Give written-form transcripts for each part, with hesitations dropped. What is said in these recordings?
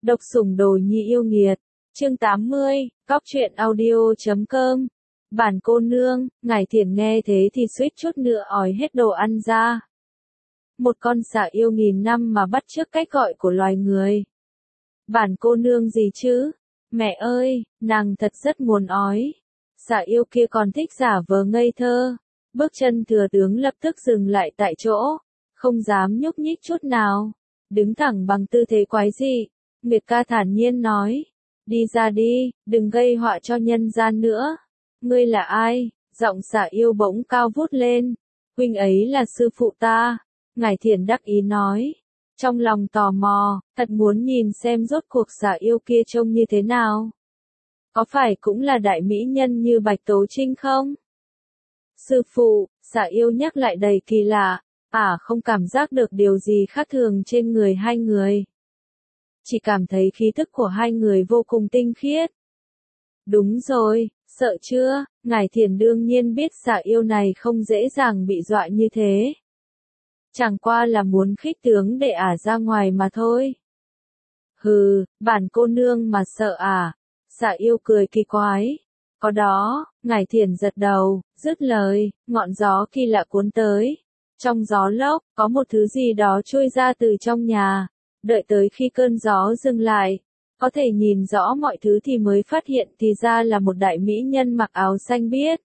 Độc sủng đồ nhi yêu nghiệt. Chương 80, Cóc truyện audio.com. Bản cô nương, ngài Thiền nghe thế thì suýt chút nữa ói hết đồ ăn ra. Một con xà yêu nghìn năm mà bắt chước cách gọi của loài người. Bản cô nương gì chứ? Mẹ ơi, nàng thật rất muốn ói. Xà yêu kia còn thích giả vờ ngây thơ. Bước chân thừa tướng lập tức dừng lại tại chỗ, không dám nhúc nhích chút nào. Đứng thẳng bằng tư thế quái dị. Nguyệt ca thản nhiên nói. Đi ra đi, đừng gây họa cho nhân gian nữa. Ngươi là ai? Giọng xà yêu bỗng cao vút lên. Huynh ấy là sư phụ ta. Ngải Thiền đắc ý nói. Trong lòng tò mò, thật muốn nhìn xem rốt cuộc xà yêu kia trông như thế nào. Có phải cũng là đại mỹ nhân như Bạch Tố Trinh không? Sư phụ, xà yêu nhắc lại đầy kỳ lạ. Không cảm giác được điều gì khác thường trên người hai người. Chỉ cảm thấy khí tức của hai người vô cùng tinh khiết. Đúng rồi, sợ chưa? Ngải Thiền đương nhiên biết xà yêu này không dễ dàng bị dọa như thế. Chẳng qua là muốn khích tướng để ra ngoài mà thôi. Hừ, bản cô nương mà sợ à? Xà yêu cười kỳ quái. Có đó, Ngải Thiền giật đầu, dứt lời, ngọn gió kỳ lạ cuốn tới. Trong gió lốc, có một thứ gì đó trôi ra từ trong nhà. Đợi tới khi cơn gió dừng lại, có thể nhìn rõ mọi thứ thì mới phát hiện thì ra là một đại mỹ nhân mặc áo xanh biếc.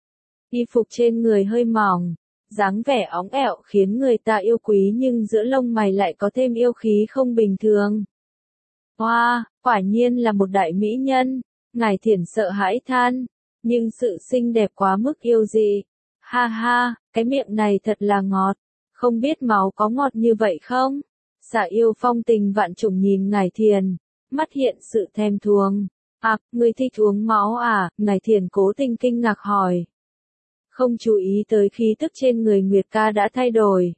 Y phục trên người hơi mỏng, dáng vẻ óng ẹo khiến người ta yêu quý nhưng giữa lông mày lại có thêm yêu khí không bình thường. Hoa, quả nhiên là một đại mỹ nhân, Ngải Thiền sợ hãi than, nhưng sự xinh đẹp quá mức yêu dị. Ha ha, cái miệng này thật là ngọt, không biết máu có ngọt như vậy không? Xà yêu phong tình vạn trùng nhìn Ngải Thiền, mắt hiện sự thèm thuồng. Người thích uống máu à? Ngải Thiền cố tình kinh ngạc hỏi. Không chú ý tới khí tức trên người Nguyệt ca đã thay đổi.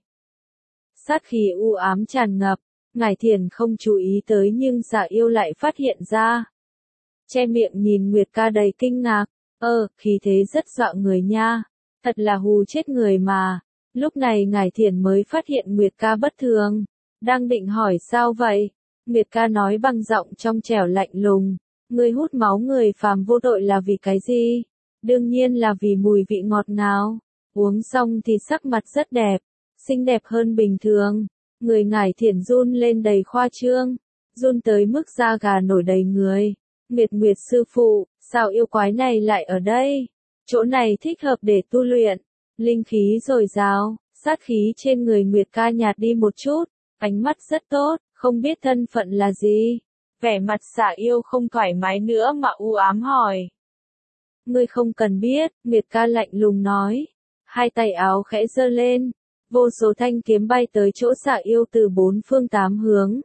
Sát khí u ám tràn ngập, Ngải Thiền không chú ý tới nhưng xà yêu lại phát hiện ra. Che miệng nhìn Nguyệt ca đầy kinh ngạc, khí thế rất dọa người nha, thật là hù chết người mà. Lúc này Ngải Thiền mới phát hiện Nguyệt ca bất thường. Đang định hỏi sao vậy? Nguyệt ca nói bằng giọng trong trẻo lạnh lùng. Ngươi hút máu người phàm vô tội là vì cái gì? Đương nhiên là vì mùi vị ngọt ngào. Uống xong thì sắc mặt rất đẹp, xinh đẹp hơn bình thường. Người Ngải Thiền run lên đầy khoa trương, run tới mức da gà nổi đầy người. Nguyệt sư phụ, sao yêu quái này lại ở đây? Chỗ này thích hợp để tu luyện. Linh khí dồi dào, sát khí trên người Nguyệt ca nhạt đi một chút. Ánh mắt rất tốt, không biết thân phận là gì. Vẻ mặt xà yêu không thoải mái nữa mà u ám hỏi. Ngươi không cần biết, Nguyệt ca lạnh lùng nói. Hai tay áo khẽ giơ lên, vô số thanh kiếm bay tới chỗ xà yêu từ bốn phương tám hướng.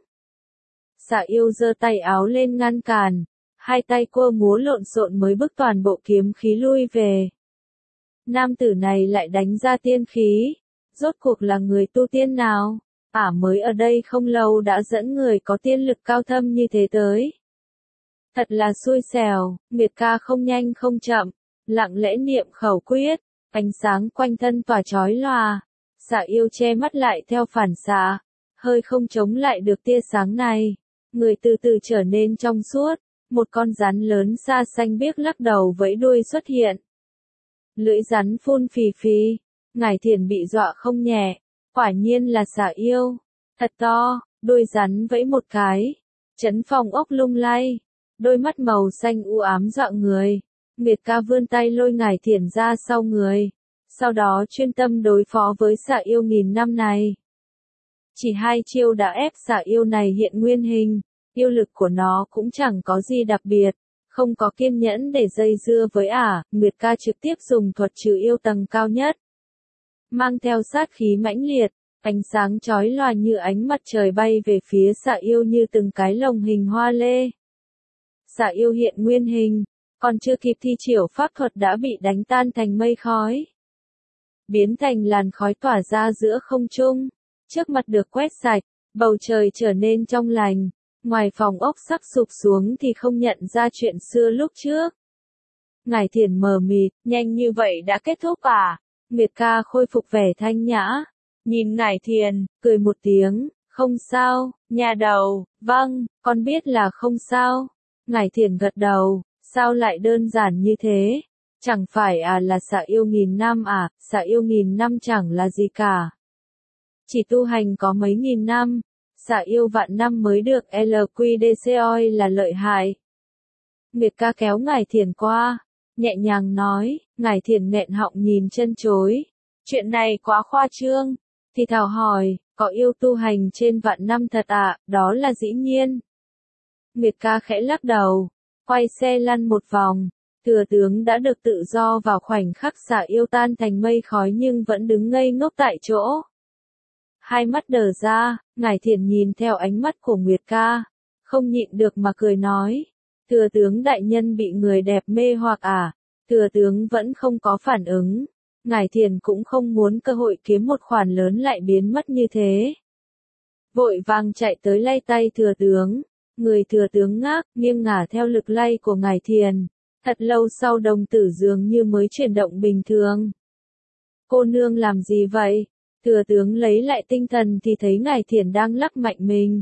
Xà yêu giơ tay áo lên ngăn cản, hai tay cua múa lộn xộn mới bức toàn bộ kiếm khí lui về. Nam tử này lại đánh ra tiên khí, rốt cuộc là người tu tiên nào? Mới ở đây không lâu đã dẫn người có tiên lực cao thâm như thế tới. Thật là xui xẻo, Nguyệt ca không nhanh không chậm, lặng lẽ niệm khẩu quyết, ánh sáng quanh thân tỏa chói lòa. Xà yêu che mắt lại theo phản xạ, hơi không chống lại được tia sáng này. Người từ từ trở nên trong suốt, một con rắn lớn da xanh biếc lắc đầu vẫy đuôi xuất hiện. Lưỡi rắn phun phì phì, Ngải Thiền bị dọa không nhẹ. Quả nhiên là xà yêu, thật to, đuôi rắn vẫy một cái, chấn phòng ốc lung lay, đôi mắt màu xanh u ám dọa người. Nguyệt ca vươn tay lôi Ngải Thiền ra sau người, sau đó chuyên tâm đối phó với xà yêu nghìn năm này. Chỉ hai chiêu đã ép xà yêu này hiện nguyên hình, yêu lực của nó cũng chẳng có gì đặc biệt, không có kiên nhẫn để dây dưa với Nguyệt ca trực tiếp dùng thuật trừ yêu tầng cao nhất. Mang theo sát khí mãnh liệt, ánh sáng chói lòa như ánh mặt trời bay về phía xà yêu như từng cái lồng hình hoa lê. Xà yêu hiện nguyên hình, còn chưa kịp thi triển pháp thuật đã bị đánh tan thành mây khói. Biến thành làn khói tỏa ra giữa không trung, trước mặt được quét sạch, bầu trời trở nên trong lành, ngoài phòng ốc sắp sụp xuống thì không nhận ra chuyện xưa lúc trước. Ngải Thiền mờ mịt, nhanh như vậy đã kết thúc à? Nguyệt ca khôi phục vẻ thanh nhã, nhìn Ngải Thiền, cười một tiếng, Không sao, nhà đầu, vâng, con biết là không sao. Ngải Thiền gật đầu, sao lại đơn giản như thế? Chẳng phải là xạ yêu nghìn năm à, xạ yêu nghìn năm chẳng là gì cả. Chỉ tu hành có mấy nghìn năm, xạ yêu vạn năm mới được LQDCOI là lợi hại. Nguyệt ca kéo Ngải Thiền qua, nhẹ nhàng nói, Ngải Thiền nghẹn họng nhìn chân chối. Chuyện này quá khoa trương. Thì thào hỏi, có yêu tu hành trên vạn năm thật ạ, đó là dĩ nhiên. Nguyệt ca khẽ lắc đầu, quay xe lăn một vòng. Thừa tướng đã được tự do vào khoảnh khắc xạ yêu tan thành mây khói nhưng vẫn đứng ngây ngốc tại chỗ. Hai mắt đờ ra, Ngải Thiền nhìn theo ánh mắt của Nguyệt ca, không nhịn được mà cười nói. Thừa tướng đại nhân bị người đẹp mê hoặc à? Thừa tướng vẫn không có phản ứng. Ngải Thiền cũng không muốn cơ hội kiếm một khoản lớn lại biến mất như thế. Vội vàng chạy tới lay tay thừa tướng. Người thừa tướng ngáp, nghiêng ngả theo lực lay của Ngải Thiền. Thật lâu sau đồng tử dường như mới chuyển động bình thường. Cô nương làm gì vậy? Thừa tướng lấy lại tinh thần thì thấy Ngải Thiền đang lắc mạnh mình.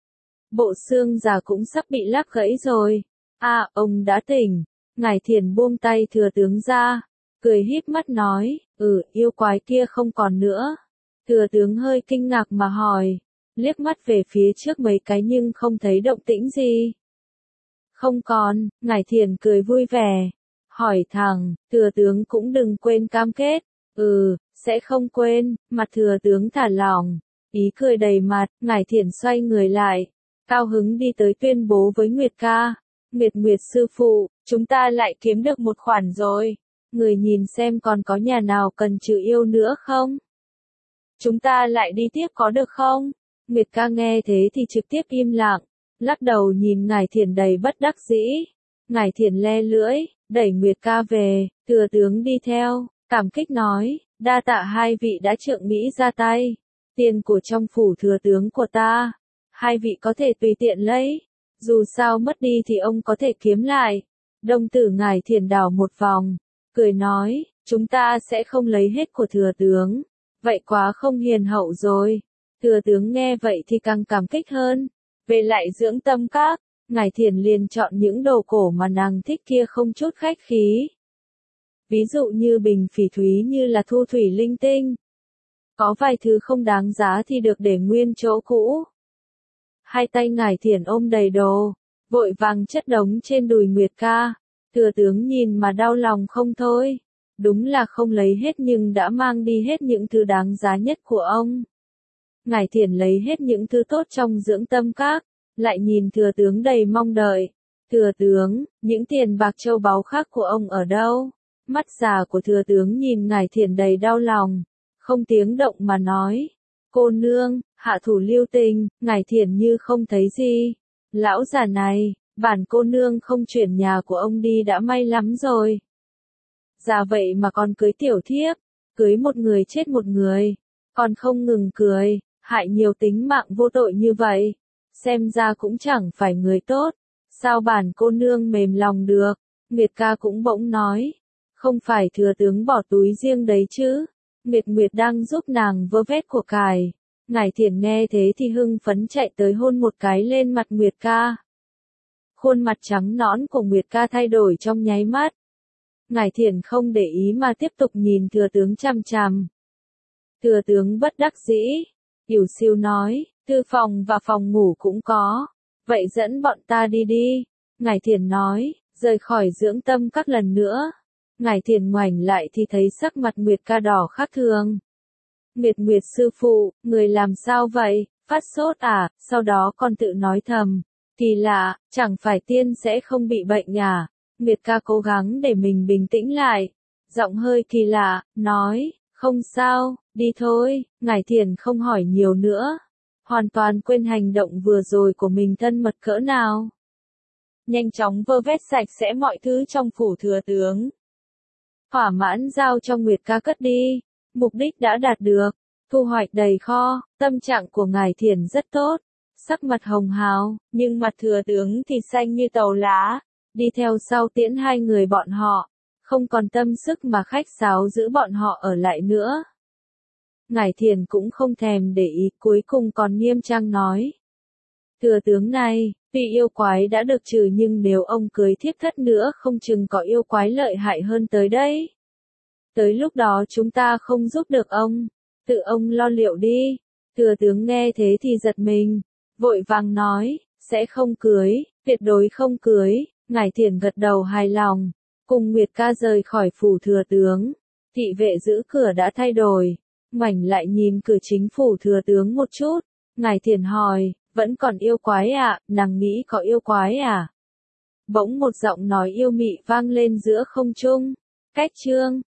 Bộ xương già cũng sắp bị lắc gãy rồi. À, ông đã tỉnh. Ngải Thiền buông tay thừa tướng ra, cười híp mắt nói, yêu quái kia không còn nữa. Thừa tướng hơi kinh ngạc mà hỏi, liếc mắt về phía trước mấy cái nhưng không thấy động tĩnh gì. Không còn, Ngải Thiền cười vui vẻ, hỏi thẳng, thừa tướng cũng đừng quên cam kết. Sẽ không quên, mặt thừa tướng thả lỏng, ý cười đầy mặt, Ngải Thiền xoay người lại, cao hứng đi tới tuyên bố với Nguyệt ca. Nguyệt sư phụ, chúng ta lại kiếm được một khoản rồi. Người nhìn xem còn có nhà nào cần trừ yêu nữa không? Chúng ta lại đi tiếp có được không? Nguyệt ca nghe thế thì trực tiếp im lặng, lắc đầu nhìn Ngải Thiền đầy bất đắc dĩ. Ngải Thiền le lưỡi, đẩy Nguyệt ca về, thừa tướng đi theo, cảm kích nói, đa tạ hai vị đã trượng nghĩa ra tay. Tiền của trong phủ thừa tướng của ta, hai vị có thể tùy tiện lấy. Dù sao mất đi thì ông có thể kiếm lại. Đồng tử Ngải Thiền đảo một vòng, cười nói, chúng ta sẽ không lấy hết của thừa tướng. Vậy quá không hiền hậu rồi. Thừa tướng nghe vậy thì càng cảm kích hơn. Về lại Dưỡng Tâm Các, Ngải Thiền liền chọn những đồ cổ mà nàng thích kia không chút khách khí. Ví dụ như bình phỉ thúy như là thu thủy linh tinh. Có vài thứ không đáng giá thì được để nguyên chỗ cũ. Hai tay Ngải Thiền ôm đầy đồ, vội vàng chất đống trên đùi Nguyệt ca. Thừa tướng nhìn mà đau lòng không thôi. Đúng là không lấy hết nhưng đã mang đi hết những thứ đáng giá nhất của ông. Ngải Thiền lấy hết những thứ tốt trong Dưỡng Tâm Các, lại nhìn thừa tướng đầy mong đợi. Thừa tướng, những tiền bạc châu báu khác của ông ở đâu? Mắt già của thừa tướng nhìn Ngải Thiền đầy đau lòng, không tiếng động mà nói. Cô nương, hạ thủ lưu tình. Ngải Thiền như không thấy gì. Lão già này, bản cô nương không chuyển nhà của ông đi đã may lắm rồi. Già vậy mà còn cưới tiểu thiếp, cưới một người chết một người, còn không ngừng cười, hại nhiều tính mạng vô tội như vậy. Xem ra cũng chẳng phải người tốt, sao bản cô nương mềm lòng được. Nguyệt ca cũng bỗng nói, không phải thừa tướng bỏ túi riêng đấy chứ. Nguyệt đang giúp nàng vơ vét của cải. Ngải Thiền nghe thế thì hưng phấn chạy tới hôn một cái lên mặt Nguyệt ca. Khuôn mặt trắng nõn của Nguyệt ca thay đổi trong nháy mắt. Ngải Thiền không để ý mà tiếp tục nhìn thừa tướng chằm chằm. Thừa tướng bất đắc dĩ, ỉu xìu nói, thư phòng và phòng ngủ cũng có. Vậy dẫn bọn ta đi đi. Ngải Thiền nói, rời khỏi Dưỡng Tâm Các lần nữa. Ngải Thiền ngoảnh lại thì thấy sắc mặt Nguyệt ca đỏ khác thường. Nguyệt sư phụ, người làm sao vậy, phát sốt à? Sau đó còn tự nói thầm, kỳ lạ, chẳng phải tiên sẽ không bị bệnh à? Nguyệt ca cố gắng để mình bình tĩnh lại, giọng hơi kỳ lạ, nói, không sao, đi thôi. Ngải Thiền không hỏi nhiều nữa, hoàn toàn quên hành động vừa rồi của mình thân mật cỡ nào. Nhanh chóng vơ vét sạch sẽ mọi thứ trong phủ thừa tướng. Thỏa mãn giao cho Nguyệt ca cất đi, mục đích đã đạt được, thu hoạch đầy kho, tâm trạng của Ngải Thiền rất tốt, sắc mặt hồng hào, nhưng mặt thừa tướng thì xanh như tàu lá, đi theo sau tiễn hai người bọn họ, không còn tâm sức mà khách sáo giữ bọn họ ở lại nữa. Ngải Thiền cũng không thèm để ý, cuối cùng còn nghiêm trang nói. Thừa tướng này, tuy yêu quái đã được trừ nhưng nếu ông cưới thiếp thất nữa không chừng có yêu quái lợi hại hơn tới đấy. Tới lúc đó chúng ta không giúp được ông, tự ông lo liệu đi. Thừa tướng nghe thế thì giật mình, vội vàng nói, sẽ không cưới, tuyệt đối không cưới. Ngải Thiền gật đầu hài lòng, cùng Nguyệt Ca rời khỏi phủ thừa tướng. Thị vệ giữ cửa đã thay đổi, ngoảnh lại nhìn cửa chính phủ thừa tướng một chút. Ngải Thiền hỏi, vẫn còn yêu quái à, nàng nghĩ có yêu quái à? Bỗng một giọng nói yêu mị vang lên giữa không trung. Cách chương